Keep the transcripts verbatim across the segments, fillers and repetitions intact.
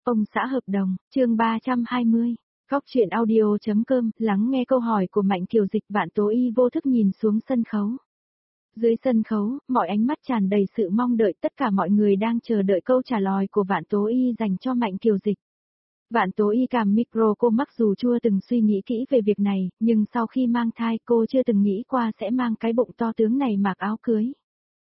Ông xã hợp đồng, chương ba trăm hai mươi. Góc truyện audio.com, lắng nghe câu hỏi của Mạnh Kiều Dịch. Vạn Tố Y vô thức nhìn xuống sân khấu. Dưới sân khấu, mọi ánh mắt tràn đầy sự mong đợi, tất cả mọi người đang chờ đợi câu trả lời của Vạn Tố Y dành cho Mạnh Kiều Dịch. Vạn Tố Y cầm micro, cô mặc dù chưa từng suy nghĩ kỹ về việc này, nhưng sau khi mang thai cô chưa từng nghĩ qua sẽ mang cái bụng to tướng này mặc áo cưới.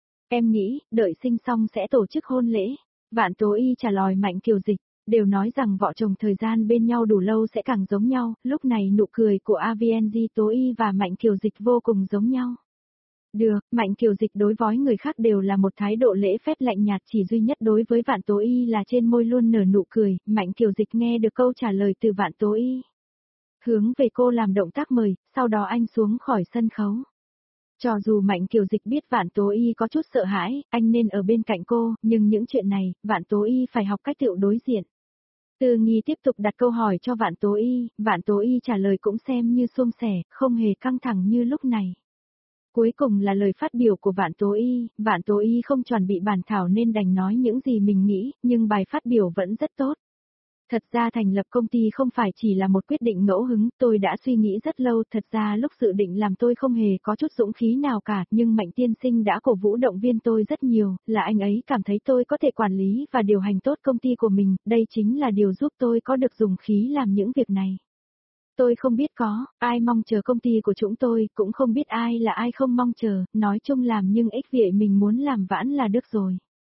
Em nghĩ, đợi sinh xong sẽ tổ chức hôn lễ. Vạn Tố Y trả lời Mạnh Kiều Dịch. Đều nói rằng vợ chồng thời gian bên nhau đủ lâu sẽ càng giống nhau, lúc này nụ cười của a vê en giê Tố Y và Mạnh Kiều Dịch vô cùng giống nhau. Được, Mạnh Kiều Dịch đối với người khác đều là một thái độ lễ phép lạnh nhạt, chỉ duy nhất đối với Vạn Tố Y là trên môi luôn nở nụ cười. Mạnh Kiều Dịch nghe được câu trả lời từ Vạn Tố Y, hướng về cô làm động tác mời, sau đó anh xuống khỏi sân khấu. Cho dù Mạnh Kiều Dịch biết Vạn Tố Y có chút sợ hãi, anh nên ở bên cạnh cô, nhưng những chuyện này, Vạn Tố Y phải học cách tự đối diện. Từ Nghi tiếp tục đặt câu hỏi cho Vạn Tố Y, Vạn Tố Y trả lời cũng xem như suôn sẻ, không hề căng thẳng như lúc này. Cuối cùng là lời phát biểu của Vạn Tố Y, Vạn Tố Y không chuẩn bị bản thảo nên đành nói những gì mình nghĩ, nhưng bài phát biểu vẫn rất tốt. Thật ra thành lập công ty không phải chỉ là một quyết định ngẫu hứng, tôi đã suy nghĩ rất lâu, thật ra lúc dự định làm tôi không hề có chút dũng khí nào cả, nhưng Mạnh tiên sinh đã cổ vũ động viên tôi rất nhiều, là anh ấy cảm thấy tôi có thể quản lý và điều hành tốt công ty của mình, đây chính là điều giúp tôi có được dũng khí làm những việc này. Tôi không biết có ai mong chờ công ty của chúng tôi, cũng không biết ai là ai không mong chờ, nói chung làm nhưng ích vị mình muốn làm vãn là được rồi.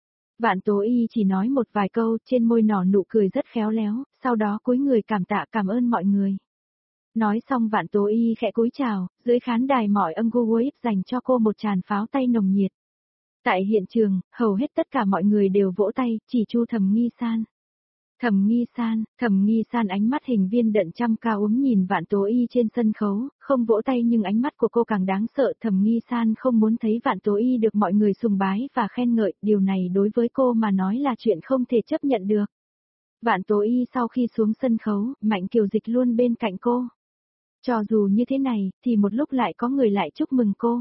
Vạn Tố Y chỉ nói một vài câu, trên môi nở nụ cười rất khéo léo, sau đó cúi người cảm tạ cảm ơn mọi người. Nói xong Vạn Tố Y khẽ cúi chào, dưới khán đài mọi ân gu wave dành cho cô một tràng pháo tay nồng nhiệt. Tại hiện trường, hầu hết tất cả mọi người đều vỗ tay, chỉ Chu Thẩm Nghi San. Thẩm Nghi San, Thẩm Nghi San ánh mắt hình viên đận trăm cao úm nhìn Vạn Tố Y trên sân khấu, không vỗ tay nhưng ánh mắt của cô càng đáng sợ. Thẩm Nghi San không muốn thấy Vạn Tố Y được mọi người sùng bái và khen ngợi, điều này đối với cô mà nói là chuyện không thể chấp nhận được. Vạn Tố Y sau khi xuống sân khấu, Mạnh Kiều Dịch luôn bên cạnh cô. Cho dù như thế này, thì một lúc lại có người lại chúc mừng cô.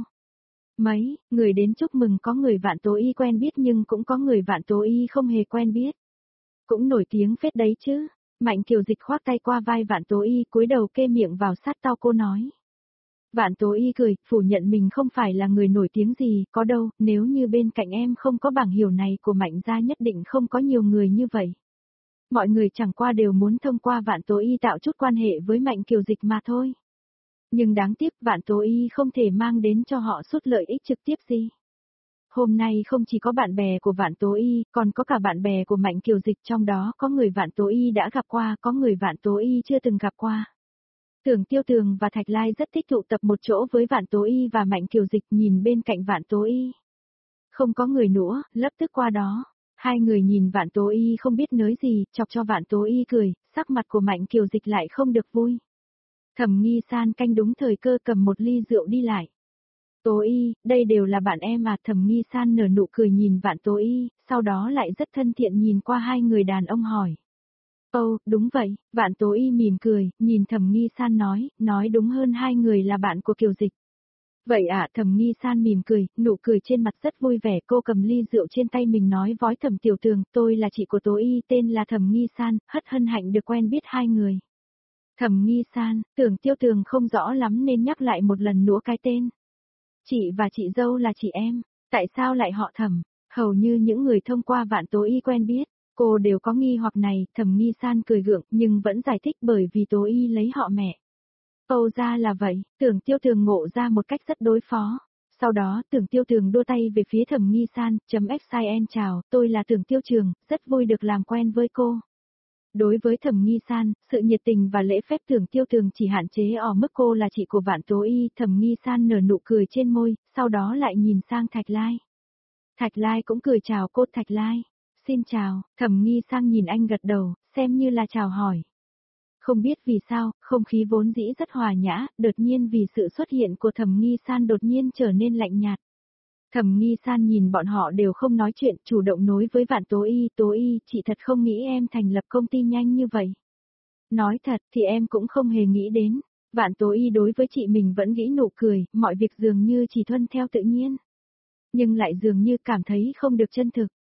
Mấy, người đến chúc mừng có người Vạn Tố Y quen biết nhưng cũng có người Vạn Tố Y không hề quen biết. Cũng nổi tiếng phết đấy chứ. Mạnh Kiều Dịch khoác tay qua vai Vạn Tố Y, cúi đầu kê miệng vào sát tai cô nói. Vạn Tố Y cười, phủ nhận mình không phải là người nổi tiếng gì, có đâu, nếu như bên cạnh em không có bảng hiểu này của Mạnh gia nhất định không có nhiều người như vậy. Mọi người chẳng qua đều muốn thông qua Vạn Tố Y tạo chút quan hệ với Mạnh Kiều Dịch mà thôi. Nhưng đáng tiếc Vạn Tố Y không thể mang đến cho họ chút lợi ích trực tiếp gì. Hôm nay không chỉ có bạn bè của Vạn Tố Y, còn có cả bạn bè của Mạnh Kiều Dịch, trong đó có người Vạn Tố Y đã gặp qua, có người Vạn Tố Y chưa từng gặp qua. Tưởng Tiêu Tường và Thạch Lai rất thích tụ tập một chỗ với Vạn Tố Y và Mạnh Kiều Dịch, nhìn bên cạnh Vạn Tố Y. Không có người nữa, lập tức qua đó. Hai người nhìn Vạn Tố Y không biết nói gì, chọc cho Vạn Tố Y cười, sắc mặt của Mạnh Kiều Dịch lại không được vui. Thẩm Nghi San canh đúng thời cơ cầm một ly rượu đi lại. Tố Y, đây đều là bạn em à? Thẩm Nghi San nở nụ cười nhìn Vạn Tố Y, sau đó lại rất thân thiện nhìn qua hai người đàn ông hỏi. Ồ, đúng vậy, Vạn Tố Y mỉm cười, nhìn Thẩm Nghi San nói, nói đúng hơn hai người là bạn của Kiều Dịch. Vậy ạ, à, Thẩm Nghi San mỉm cười, nụ cười trên mặt rất vui vẻ, cô cầm ly rượu trên tay mình nói với Thẩm Tiểu Tường, tôi là chị của Tố Y, tên là Thẩm Nghi San, hất hân hạnh được quen biết hai người. Thẩm Nghi San, Tưởng Tiêu Tường không rõ lắm nên nhắc lại một lần nữa cái tên. Chị và chị dâu là chị em, tại sao lại họ Thẩm? Hầu như những người thông qua Vạn Tố Y quen biết, cô đều có nghi hoặc này. Thẩm Nghi San cười gượng nhưng vẫn giải thích bởi vì Tố Y lấy họ mẹ. Ồ ra là vậy, Tưởng Tiêu Tường ngộ ra một cách rất đối phó. Sau đó Tưởng Tiêu Tường đua tay về phía Thẩm Nghi San, chấm xin chào, tôi là Tưởng Tiêu Trường, rất vui được làm quen với cô. Đối với Thẩm Nghi San, sự nhiệt tình và lễ phép Tưởng Tiêu Tường chỉ hạn chế ở mức cô là chị của Vạn Tố Y. Thẩm Nghi San nở nụ cười trên môi, sau đó lại nhìn sang Thạch Lai. Thạch Lai cũng cười chào cô. Thạch Lai, xin chào. Thẩm Nghi San nhìn anh gật đầu, xem như là chào hỏi. Không biết vì sao, không khí vốn dĩ rất hòa nhã, đột nhiên vì sự xuất hiện của Thẩm Nghi San đột nhiên trở nên lạnh nhạt. Thẩm Nghi San nhìn bọn họ đều không nói chuyện, chủ động nói với Vạn Tố Y, Tố Y, chị thật không nghĩ em thành lập công ty nhanh như vậy. Nói thật thì em cũng không hề nghĩ đến. Vạn Tố Y đối với chị mình vẫn nghĩ nụ cười, mọi việc dường như chỉ thuận theo tự nhiên. Nhưng lại dường như cảm thấy không được chân thực.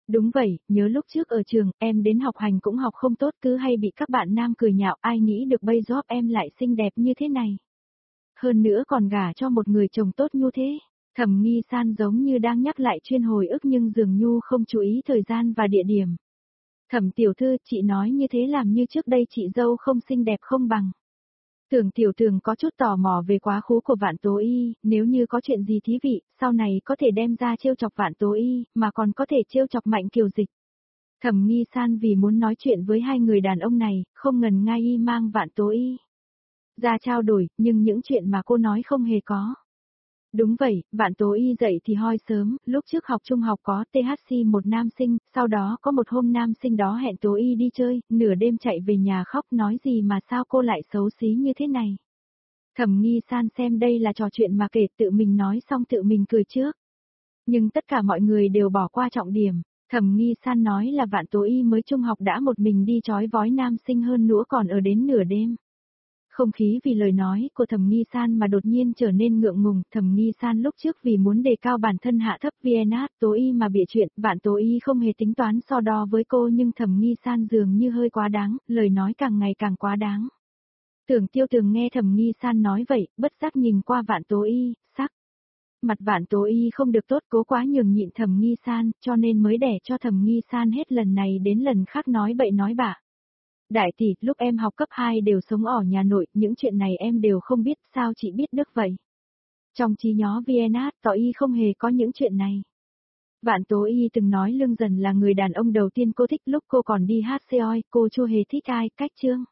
Đúng vậy, nhớ lúc trước ở trường, em đến học hành cũng học không tốt cứ hay bị các bạn nam cười nhạo, ai nghĩ được bây giờ em lại xinh đẹp như thế này. Hơn nữa còn gả cho một người chồng tốt như thế. Thẩm Nghi San giống như đang nhắc lại chuyên hồi ức nhưng dường như không chú ý thời gian và địa điểm. Thẩm tiểu thư, chị nói như thế làm như trước đây chị dâu không xinh đẹp không bằng. Tưởng tiểu thường có chút tò mò về quá khứ của Vạn Tố Y, nếu như có chuyện gì thí vị, sau này có thể đem ra trêu chọc Vạn Tố Y, mà còn có thể trêu chọc Mạnh Kiều Dịch. Thẩm Nghi San vì muốn nói chuyện với hai người đàn ông này, không ngần ngại y mang Vạn Tố Y ra trao đổi, nhưng những chuyện mà cô nói không hề có. Đúng vậy, Vạn Tố Y dậy thì hoi sớm, lúc trước học trung học có tê hát xê một nam sinh, sau đó có một hôm nam sinh đó hẹn Tố Y đi chơi, nửa đêm chạy về nhà khóc nói gì mà sao cô lại xấu xí như thế này. Thẩm Nghi San xem đây là trò chuyện mà kể tự mình nói xong tự mình cười trước. Nhưng tất cả mọi người đều bỏ qua trọng điểm. Thẩm Nghi San nói là Vạn Tố Y mới trung học đã một mình đi chói vói nam sinh hơn nữa còn ở đến nửa đêm. Không khí vì lời nói của Thẩm Nghi San mà đột nhiên trở nên ngượng ngùng, Thẩm Nghi San lúc trước vì muốn đề cao bản thân hạ thấp Vienna, Tố Y mà bịa chuyện, Vạn Tố Y không hề tính toán so đo với cô nhưng Thẩm Nghi San dường như hơi quá đáng, lời nói càng ngày càng quá đáng. Tưởng Tiêu Tường nghe Thẩm Nghi San nói vậy, bất giác nhìn qua Vạn Tố Y, sắc. Mặt Vạn Tố Y không được tốt, cố quá nhường nhịn Thẩm Nghi San, cho nên mới để cho Thẩm Nghi San hết lần này đến lần khác nói bậy nói bạ. Đại tỷ, lúc em học cấp hai đều sống ở nhà nội, những chuyện này em đều không biết, sao chị biết được vậy? Trong trí nhớ Vienna, Tỏ Y không hề có những chuyện này. Vạn Tố Y từng nói Lương Dần là người đàn ông đầu tiên cô thích lúc cô còn đi hát xe oi, cô chưa hề thích ai, cách chương.